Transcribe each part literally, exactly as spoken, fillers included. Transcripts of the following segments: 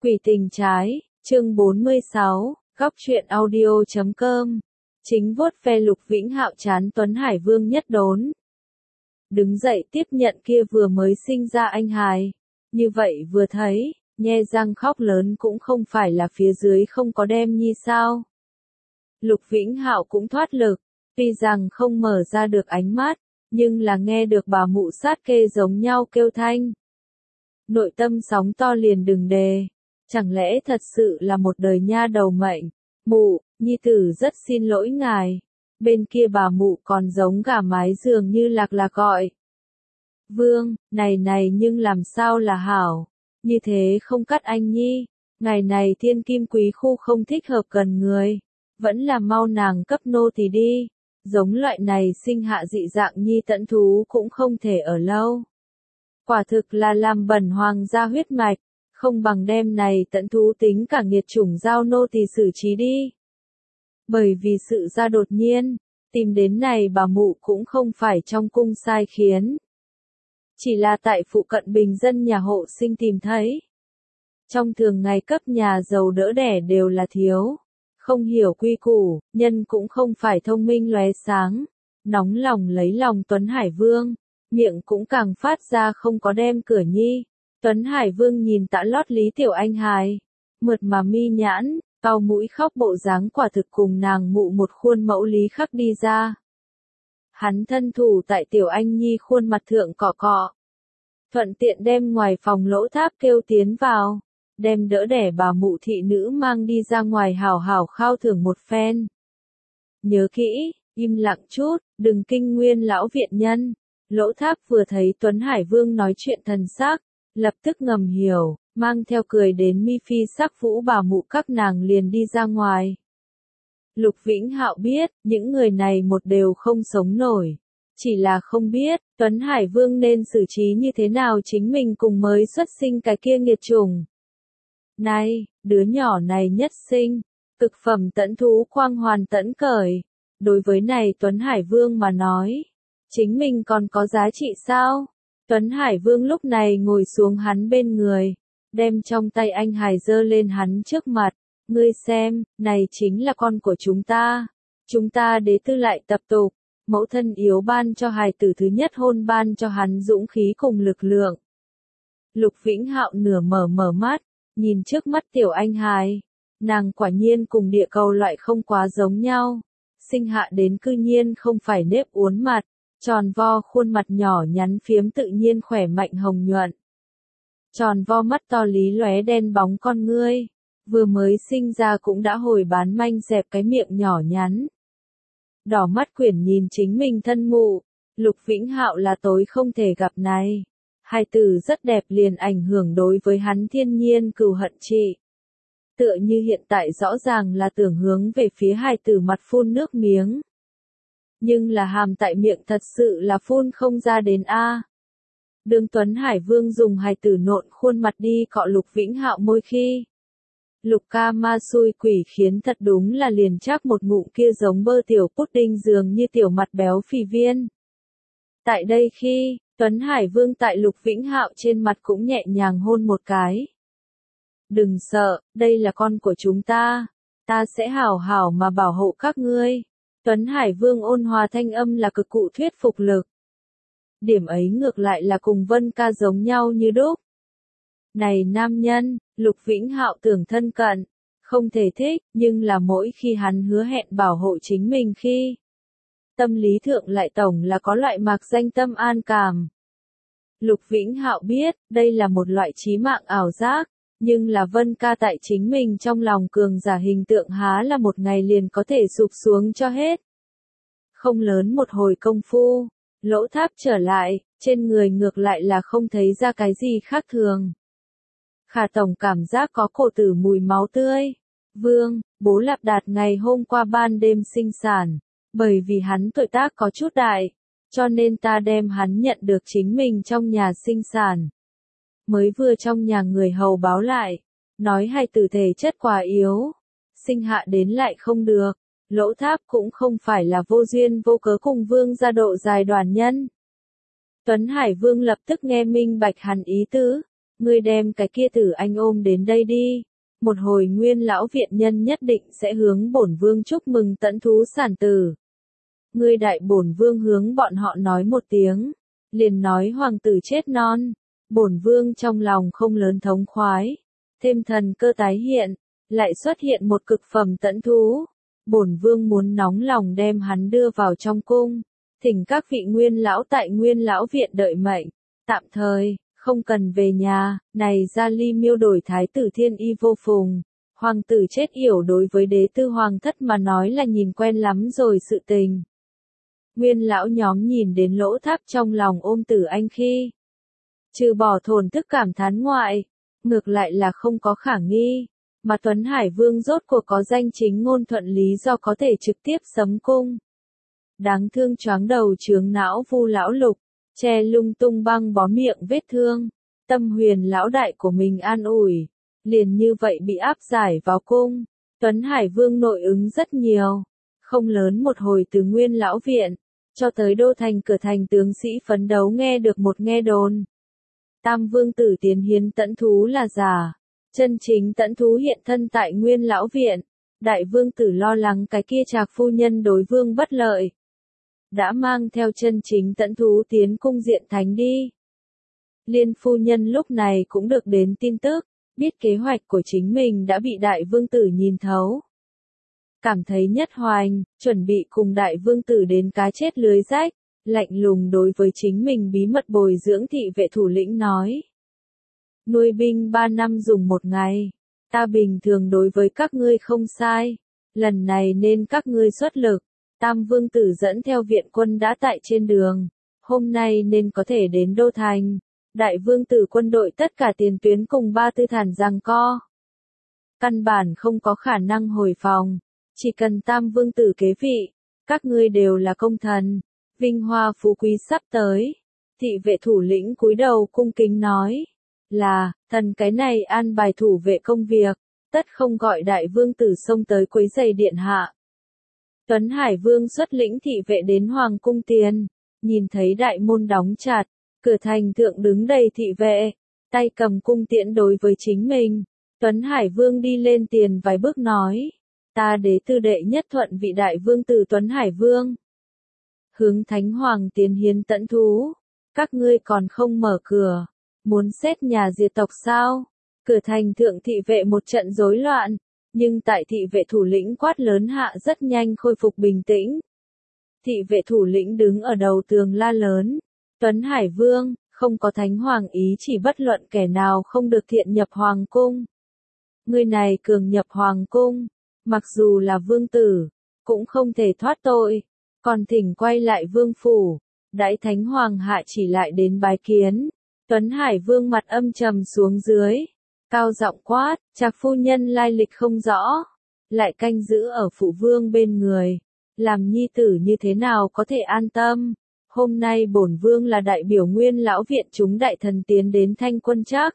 Quỷ tình trái, chương bốn mươi sáu, góc truyện audio chấm com. Chính vuốt ve Lục Vĩnh Hạo chán Tuấn Hải Vương nhất đốn. Đứng dậy tiếp nhận kia vừa mới sinh ra anh hài. Như vậy vừa thấy, nhe răng khóc lớn cũng không phải là phía dưới không có đem nhi sao. Lục Vĩnh Hạo cũng thoát lực, tuy rằng không mở ra được ánh mắt, nhưng là nghe được bà mụ sát kê giống nhau kêu thanh. Nội tâm sóng to liền đừng đề. Chẳng lẽ thật sự là một đời nha đầu mệnh? Mụ, nhi tử rất xin lỗi ngài. Bên kia bà mụ còn giống gà mái dường như lạc lạc gọi. Vương, này này nhưng làm sao là hảo? Như thế không cắt anh nhi. Ngày này thiên kim quý khu không thích hợp gần người. Vẫn là mau nàng cấp nô thì đi. Giống loại này sinh hạ dị dạng nhi tẫn thú cũng không thể ở lâu. Quả thực là làm bẩn hoàng gia huyết mạch. Không bằng đem này tận thú tính cả nghiệt chủng giao nô tỳ xử trí đi. Bởi vì sự ra đột nhiên, tìm đến này bà mụ cũng không phải trong cung sai khiến. Chỉ là tại phụ cận bình dân nhà hộ sinh tìm thấy. Trong thường ngày cấp nhà giàu đỡ đẻ đều là thiếu. Không hiểu quy củ, nhân cũng không phải thông minh lóe sáng. Nóng lòng lấy lòng Tuấn Hải Vương, miệng cũng càng phát ra không có đem cửa nhi. Tuấn Hải Vương nhìn tạ lót Lý Tiểu Anh hài, mượt mà mi nhãn, cau mũi khóc bộ dáng quả thực cùng nàng mụ một khuôn mẫu lý khắc đi ra. Hắn thân thủ tại Tiểu Anh nhi khuôn mặt thượng cọ cọ. Thuận tiện đem ngoài phòng lỗ tháp kêu tiến vào, đem đỡ đẻ bà mụ thị nữ mang đi ra ngoài hào hào khao thưởng một phen. Nhớ kỹ, im lặng chút, đừng kinh nguyên lão viện nhân. Lỗ tháp vừa thấy Tuấn Hải Vương nói chuyện thần sắc, lập tức ngầm hiểu, mang theo cười đến mi phi sắc vũ bà mụ các nàng liền đi ra ngoài. Lục Vĩnh Hạo biết, những người này một đều không sống nổi. Chỉ là không biết, Tuấn Hải Vương nên xử trí như thế nào chính mình cùng mới xuất sinh cái kia nghiệt chủng. Này, đứa nhỏ này nhất sinh, cực phẩm tẫn thú quang hoàn tẫn cởi. Đối với này Tuấn Hải Vương mà nói, chính mình còn có giá trị sao? Tuấn Hải Vương lúc này ngồi xuống hắn bên người, đem trong tay anh hài giơ lên hắn trước mặt, ngươi xem, này chính là con của chúng ta, chúng ta đế tư lại tập tục, mẫu thân yếu ban cho hài tử thứ nhất hôn ban cho hắn dũng khí cùng lực lượng. Lục Vĩnh Hạo nửa mở mở mắt, nhìn trước mắt tiểu anh hài, nàng quả nhiên cùng địa cầu loại không quá giống nhau, sinh hạ đến cư nhiên không phải nếp uốn mặt. Tròn vo khuôn mặt nhỏ nhắn phiếm tự nhiên khỏe mạnh hồng nhuận. Tròn vo mắt to lý lóe đen bóng con ngươi. Vừa mới sinh ra cũng đã hồi bán manh dẹp cái miệng nhỏ nhắn. Đỏ mắt quyển nhìn chính mình thân mụ. Lục Vĩnh Hạo là tối không thể gặp này. Hai từ rất đẹp liền ảnh hưởng đối với hắn thiên nhiên cừu hận trị. Tựa như hiện tại rõ ràng là tưởng hướng về phía hai từ mặt phun nước miếng. Nhưng là hàm tại miệng thật sự là phun không ra đến a. Đường Tuấn Hải Vương dùng hài tử nộn khuôn mặt đi cọ Lục Vĩnh Hạo môi khi. Lục ca ma xui quỷ khiến thật đúng là liền chắc một ngụm kia giống bơ tiểu pudding dường như tiểu mặt béo phì viên. Tại đây khi, Tuấn Hải Vương tại Lục Vĩnh Hạo trên mặt cũng nhẹ nhàng hôn một cái. Đừng sợ, đây là con của chúng ta. Ta sẽ hảo hảo mà bảo hộ các ngươi. Tuấn Hải Vương ôn hòa thanh âm là cực cụ thuyết phục lực. Điểm ấy ngược lại là cùng Vân ca giống nhau như đúc. Này nam nhân, Lục Vĩnh Hạo tưởng thân cận, không thể thích, nhưng là mỗi khi hắn hứa hẹn bảo hộ chính mình khi. Tâm lý thượng lại tổng là có loại mạc danh tâm an cảm. Lục Vĩnh Hạo biết, đây là một loại chí mạng ảo giác. Nhưng là Vân ca tại chính mình trong lòng cường giả hình tượng há là một ngày liền có thể sụp xuống cho hết. Không lớn một hồi công phu, lỗ tháp trở lại, trên người ngược lại là không thấy ra cái gì khác thường. Khả tổng cảm giác có cổ tử mùi máu tươi. Vương, bố Lạp Đạt ngày hôm qua ban đêm sinh sản, bởi vì hắn tuổi tác có chút đại, cho nên ta đem hắn nhận được chính mình trong nhà sinh sản. Mới vừa trong nhà người hầu báo lại, nói hai tử thể chất quá yếu, sinh hạ đến lại không được, lỗ tháp cũng không phải là vô duyên vô cớ cùng Vương gia độ dài đoàn nhân. Tuấn Hải Vương lập tức nghe minh bạch hắn ý tứ, Ngươi đem cái kia tử anh ôm đến đây đi. Một hồi Nguyên lão viện nhân nhất định sẽ hướng bổn vương chúc mừng tẫn thú sản tử. Ngươi đại bổn vương hướng bọn họ nói một tiếng, liền nói hoàng tử chết non. Bổn vương trong lòng không lớn thống khoái, thêm thần cơ tái hiện, lại xuất hiện một cực phẩm tẫn thú. Bổn vương muốn nóng lòng đem hắn đưa vào trong cung, thỉnh các vị Nguyên lão tại Nguyên lão viện đợi mệnh, tạm thời không cần về nhà. Này Gia Ly miêu đổi thái tử thiên y vô phùng, hoàng tử chết yểu đối với đế tư hoàng thất mà nói là nhìn quen lắm rồi sự tình. Nguyên lão nhóm nhìn đến lỗ tháp trong lòng ôm tử anh khi, trừ bỏ thổn thức cảm thán ngoại, ngược lại là không có khả nghi, mà Tuấn Hải Vương rốt cuộc có danh chính ngôn thuận lý do có thể trực tiếp sấm cung. Đáng thương choáng đầu chướng não Vu lão Lục, che lung tung băng bó miệng vết thương, tâm huyền lão đại của mình an ủi, liền như vậy bị áp giải vào cung. Tuấn Hải Vương nội ứng rất nhiều, không lớn một hồi từ Nguyên lão viện, cho tới đô thành cửa thành tướng sĩ phấn đấu nghe được một nghe đồn. Tam vương tử tiến hiến tẫn thú là giả, chân chính tẫn thú hiện thân tại Nguyên lão viện. Đại vương tử lo lắng cái kia Trạc phu nhân đối vương bất lợi, đã mang theo chân chính tẫn thú tiến cung diện thánh đi. Liên phu nhân lúc này cũng được đến tin tức, biết kế hoạch của chính mình đã bị đại vương tử nhìn thấu. Cảm thấy nhất hoành, chuẩn bị cùng đại vương tử đến cá chết lưới rách, lạnh lùng đối với chính mình bí mật bồi dưỡng thị vệ thủ lĩnh nói. Nuôi binh ba năm dùng một ngày, ta bình thường đối với các ngươi không sai, lần này nên các ngươi xuất lực. Tam vương tử dẫn theo viện quân đã tại trên đường, hôm nay nên có thể đến đô thành. Đại vương tử quân đội tất cả tiền tuyến cùng ba tư thản giằng co, căn bản không có khả năng hồi phòng, chỉ cần tam vương tử kế vị, các ngươi đều là công thần, vinh hoa phú quý sắp tới. Thị vệ thủ lĩnh cúi đầu cung kính nói, là, thần cái này an bài thủ vệ công việc, tất không gọi đại vương tử xông tới quấy rầy điện hạ. Tuấn Hải Vương xuất lĩnh thị vệ đến hoàng cung tiền, nhìn thấy đại môn đóng chặt, cửa thành thượng đứng đầy thị vệ, tay cầm cung tiễn đối với chính mình. Tuấn Hải Vương đi lên tiền vài bước nói, ta đế tư đệ nhất thuận vị đại vương tử Tuấn Hải Vương. Hướng Thánh Hoàng tiến hiến tẫn thú, các ngươi còn không mở cửa, muốn xét nhà diệt tộc sao? Cửa thành thượng thị vệ một trận rối loạn, nhưng tại thị vệ thủ lĩnh quát lớn hạ rất nhanh khôi phục bình tĩnh. Thị vệ thủ lĩnh đứng ở đầu tường la lớn, Tuấn Hải Vương, không có Thánh Hoàng ý chỉ bất luận kẻ nào không được thiện nhập hoàng cung. Người này cường nhập hoàng cung, mặc dù là vương tử, cũng không thể thoát tội, còn thỉnh quay lại vương phủ. Đãi Thánh Hoàng hạ chỉ lại đến bái kiến, Tuấn Hải Vương mặt âm trầm xuống dưới, cao giọng quát, Trạc phu nhân lai lịch không rõ, lại canh giữ ở phụ vương bên người, làm nhi tử như thế nào có thể an tâm. Hôm nay bổn vương là đại biểu Nguyên lão viện chúng đại thần tiến đến thanh quân trác.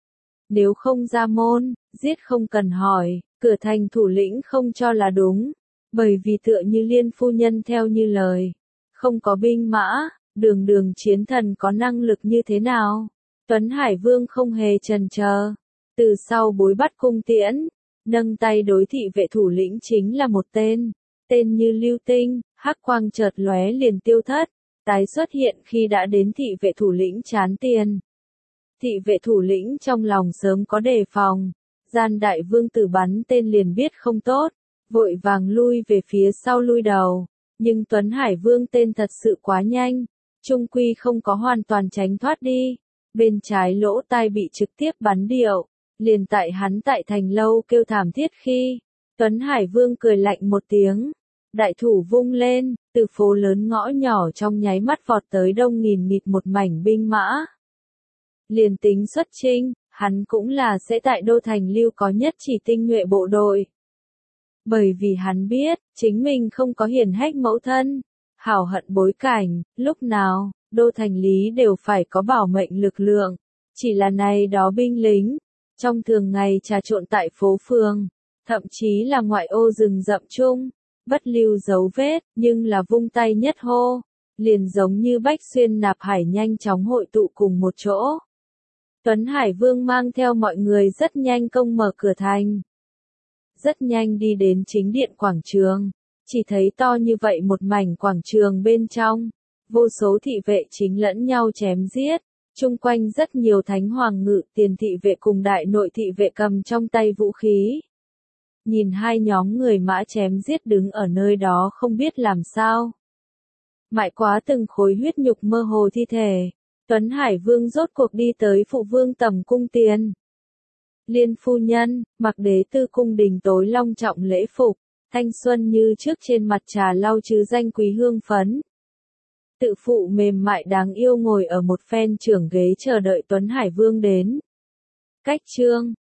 Nếu không ra môn, giết không cần hỏi, cửa thành thủ lĩnh không cho là đúng, bởi vì tựa như Liên phu nhân theo như lời, không có binh mã, đường đường chiến thần có năng lực như thế nào? Tuấn Hải Vương không hề chần chờ, từ sau bối bắt cung tiễn, nâng tay đối thị vệ thủ lĩnh chính là một tên, tên như lưu tinh, hắc quang chợt lóe liền tiêu thất, tái xuất hiện khi đã đến thị vệ thủ lĩnh chán tiền. Thị vệ thủ lĩnh trong lòng sớm có đề phòng, gian đại vương tử bắn tên liền biết không tốt, vội vàng lui về phía sau lui đầu, nhưng Tuấn Hải Vương tên thật sự quá nhanh, trung quy không có hoàn toàn tránh thoát đi, bên trái lỗ tai bị trực tiếp bắn điệu, liền tại hắn tại thành lâu kêu thảm thiết khi, Tuấn Hải Vương cười lạnh một tiếng, đại thủ vung lên, từ phố lớn ngõ nhỏ trong nháy mắt vọt tới đông nghìn nghịt một mảnh binh mã. Liền tính xuất chinh, hắn cũng là sẽ tại đô thành lưu có nhất chỉ tinh nhuệ bộ đội. Bởi vì hắn biết, chính mình không có hiển hách mẫu thân, hảo hận bối cảnh, lúc nào, đô thành lý đều phải có bảo mệnh lực lượng, chỉ là này đó binh lính, trong thường ngày trà trộn tại phố phường, thậm chí là ngoại ô rừng rậm chung, bất lưu dấu vết, nhưng là vung tay nhất hô, liền giống như bách xuyên nạp hải nhanh chóng hội tụ cùng một chỗ. Tuấn Hải Vương mang theo mọi người rất nhanh công mở cửa thành. Rất nhanh đi đến chính điện quảng trường. Chỉ thấy to như vậy một mảnh quảng trường bên trong. Vô số thị vệ chính lẫn nhau chém giết. Chung quanh rất nhiều thánh hoàng ngự tiền thị vệ cùng đại nội thị vệ cầm trong tay vũ khí. Nhìn hai nhóm người mã chém giết đứng ở nơi đó không biết làm sao. Mãi quá từng khối huyết nhục mơ hồ thi thể. Tuấn Hải Vương rốt cuộc đi tới phụ vương tầm cung tiền. Liên phu nhân, mặc đế tư cung đình tối long trọng lễ phục, thanh xuân như trước trên mặt trà lau chứ danh quý hương phấn. Tự phụ mềm mại đáng yêu ngồi ở một phen trưởng ghế chờ đợi Tuấn Hải Vương đến. Cách chương